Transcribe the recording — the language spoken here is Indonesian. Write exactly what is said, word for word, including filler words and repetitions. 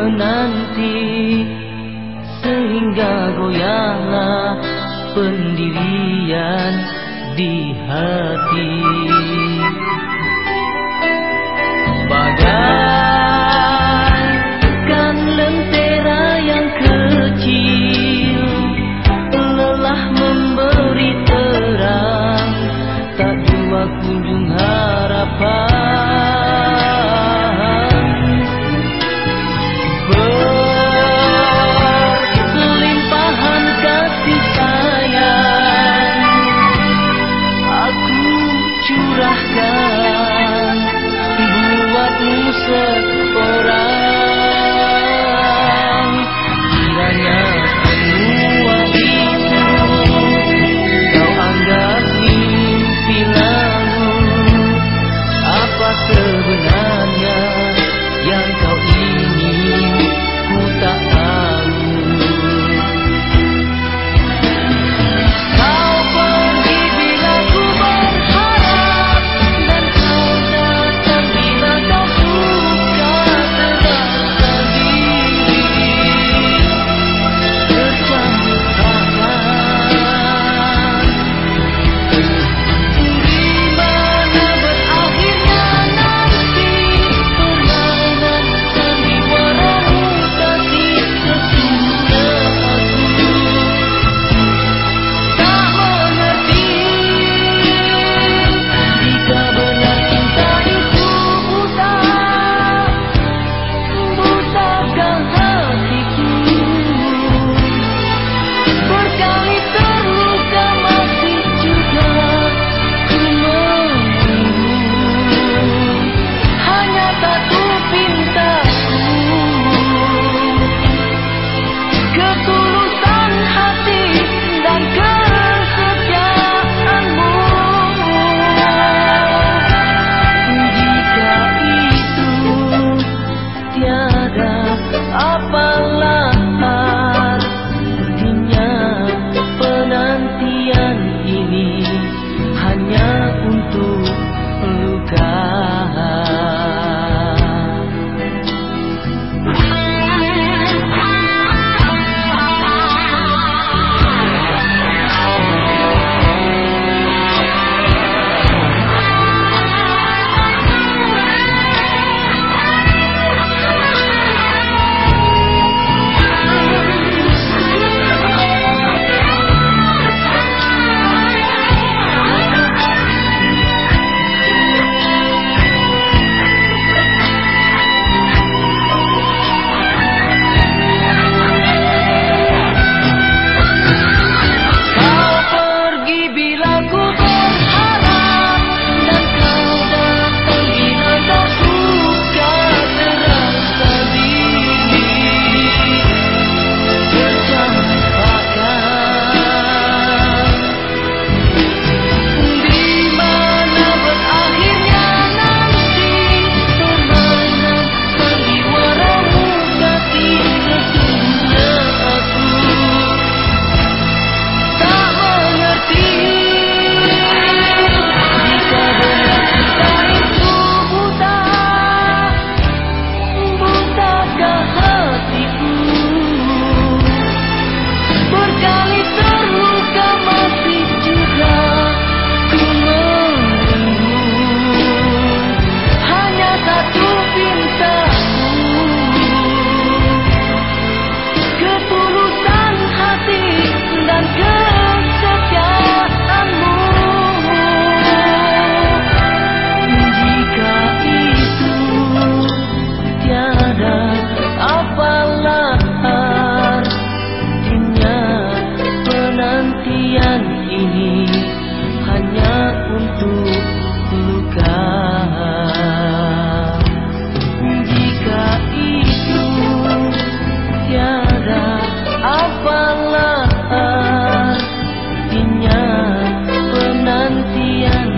menanti, sehingga goyahlah pendirian di hati. Bagaikan lentera yang kecil, lelah memberi terang, tak jua kunjung harapan. Berlimpahan kasih sayang aku curahkan buatmu seorang. Kiranya semua itu kau anggap mimpi lalu, apa sebenarnya yang kau ingin ku tak tahu. Kau pergi bila ku berharap, dan kau datang bila kau suka terasa diri tercampakkan. Di mana berakhirnya nanti permainan sandiwaramu kasih sesungguhnya aku tak mengerti. Jika benar cinta itu buta, butakah hatiku? Berkali terluka masih juga ku menunggu. Hanya satu pintaku, ketulusan hati dan kesetiaanmu. Jika itu tiada, apalah artinya penantian ini hanya untuk luka. Kau pergi bila ku berharap, dan kau datang bila kau suka terasa diri tercampakkan. Di mana berakhirnya nanti permainan sandiwaramu kasih sesungguhnya aku tak mengerti. Jika benar cinta itu buta, butakah hatiku? Berkali terluka masih juga ku menunggu. Hanya satu pintaku, ketulusan hati dan kesetiaanmu. Jika itu tiada, apalah artinya penantian ini hanya untuk luka. Jika itu tiada, apalah artinya penantian